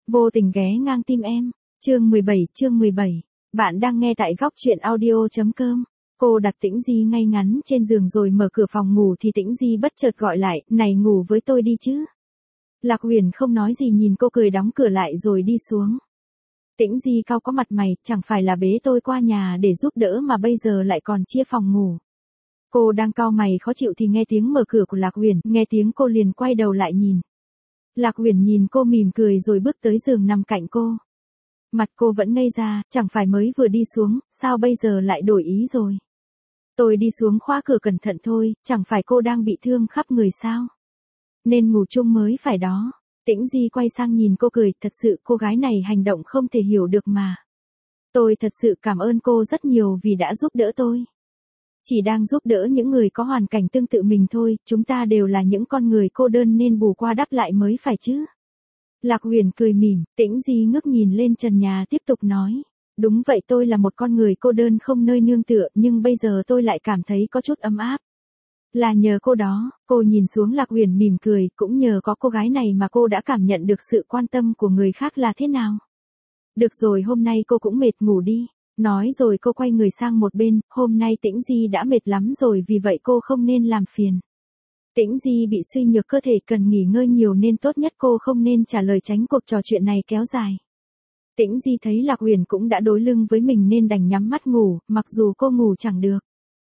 Vô tình ghé ngang tim em. Chương 17. Bạn đang nghe tại góc truyện audio.com. Cô đặt Tĩnh Di ngay ngắn trên giường rồi mở cửa phòng ngủ thì Tĩnh Di bất chợt gọi lại, này ngủ với tôi đi chứ. Lạc Huyền không nói gì nhìn cô cười đóng cửa lại rồi đi xuống. Tĩnh Di cau có mặt mày, chẳng phải là bế tôi qua nhà để giúp đỡ mà bây giờ lại còn chia phòng ngủ. Cô đang cau mày khó chịu thì nghe tiếng mở cửa của Lạc Huyền, nghe tiếng cô liền quay đầu lại nhìn. Lạc Huyền nhìn cô mỉm cười rồi bước tới giường nằm cạnh cô. Mặt cô vẫn ngây ra, chẳng phải mới vừa đi xuống, sao bây giờ lại đổi ý rồi. Tôi đi xuống khóa cửa cẩn thận thôi, chẳng phải cô đang bị thương khắp người sao. Nên ngủ chung mới phải đó. Tĩnh Di quay sang nhìn cô cười, thật sự cô gái này hành động không thể hiểu được mà. Tôi thật sự cảm ơn cô rất nhiều vì đã giúp đỡ tôi. Chỉ đang giúp đỡ những người có hoàn cảnh tương tự mình thôi, chúng ta đều là những con người cô đơn nên bù qua đắp lại mới phải chứ. Lạc Huyền cười mỉm, Tĩnh Di ngước nhìn lên trần nhà tiếp tục nói. Đúng vậy, tôi là một con người cô đơn không nơi nương tựa, nhưng bây giờ tôi lại cảm thấy có chút ấm áp. Là nhờ cô đó. Cô nhìn xuống Lạc Huyền mỉm cười, cũng nhờ có cô gái này mà cô đã cảm nhận được sự quan tâm của người khác là thế nào. Được rồi, hôm nay cô cũng mệt, ngủ đi. Nói rồi cô quay người sang một bên, hôm nay Tĩnh Di đã mệt lắm rồi vì vậy cô không nên làm phiền. Tĩnh Di bị suy nhược cơ thể cần nghỉ ngơi nhiều nên tốt nhất cô không nên trả lời tránh cuộc trò chuyện này kéo dài. Tĩnh Di thấy Lạc Huyền cũng đã đối lưng với mình nên đành nhắm mắt ngủ, mặc dù cô ngủ chẳng được.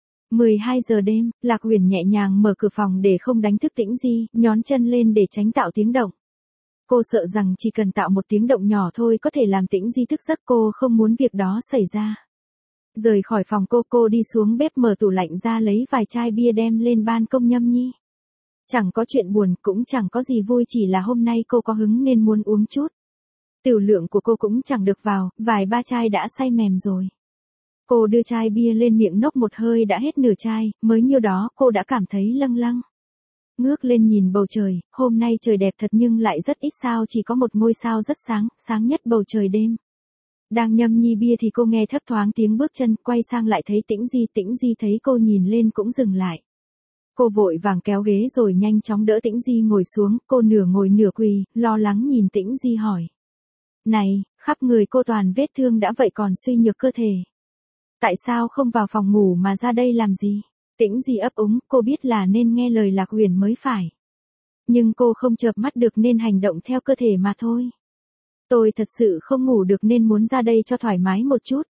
12 giờ đêm, Lạc Huyền nhẹ nhàng mở cửa phòng để không đánh thức Tĩnh Di, nhón chân lên để tránh tạo tiếng động. Cô sợ rằng chỉ cần tạo một tiếng động nhỏ thôi có thể làm Tĩnh Di thức giấc, cô không muốn việc đó xảy ra. Rời khỏi phòng cô đi xuống bếp mở tủ lạnh ra lấy vài chai bia đem lên ban công nhâm nhi. Chẳng có chuyện buồn, cũng chẳng có gì vui, chỉ là hôm nay cô có hứng nên muốn uống chút. Tiểu lượng của cô cũng chẳng được vào, vài ba chai đã say mềm rồi. Cô đưa chai bia lên miệng nốc một hơi đã hết nửa chai, mới nhiêu đó cô đã cảm thấy lâng lâng. Ngước lên nhìn bầu trời, hôm nay trời đẹp thật nhưng lại rất ít sao, chỉ có một ngôi sao rất sáng, sáng nhất bầu trời đêm. Đang nhâm nhi bia thì cô nghe thấp thoáng tiếng bước chân, quay sang lại thấy Tĩnh Di thấy cô nhìn lên cũng dừng lại. Cô vội vàng kéo ghế rồi nhanh chóng đỡ Tĩnh Di ngồi xuống, cô nửa ngồi nửa quỳ, lo lắng nhìn Tĩnh Di hỏi. Này, khắp người cô toàn vết thương đã vậy còn suy nhược cơ thể. Tại sao không vào phòng ngủ mà ra đây làm gì? Tĩnh Di ấp úng, cô biết là nên nghe lời Lạc Huyền mới phải. Nhưng cô không chợp mắt được nên hành động theo cơ thể mà thôi. Tôi thật sự không ngủ được nên muốn ra đây cho thoải mái một chút.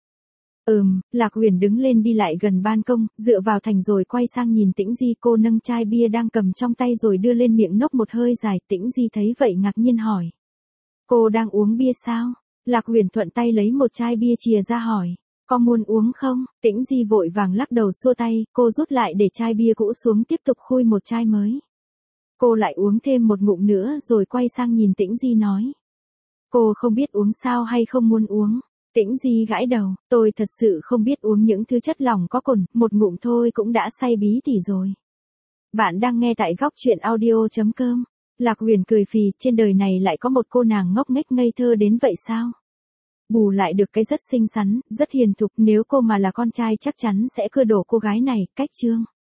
Lạc Huyền đứng lên đi lại gần ban công, dựa vào thành rồi quay sang nhìn Tĩnh Di, cô nâng chai bia đang cầm trong tay rồi đưa lên miệng nốc một hơi dài, Tĩnh Di thấy vậy ngạc nhiên hỏi. Cô đang uống bia sao? Lạc Huyền thuận tay lấy một chai bia chìa ra hỏi. Có muốn uống không? Tĩnh Di vội vàng lắc đầu xua tay, cô rút lại để chai bia cũ xuống tiếp tục khui một chai mới. Cô lại uống thêm một ngụm nữa rồi quay sang nhìn Tĩnh Di nói. Cô không biết uống sao hay không muốn uống? Tĩnh Di gãi đầu, tôi thật sự không biết uống những thứ chất lỏng có cồn, một ngụm thôi cũng đã say bí tỉ rồi. Bạn đang nghe tại góc truyện audio.com. Lạc Huyền cười phì, trên đời này lại có một cô nàng ngốc nghếch ngây thơ đến vậy sao? Bù lại được cái rất xinh xắn, rất hiền thục, nếu cô mà là con trai chắc chắn sẽ cưa đổ cô gái này, cách chương.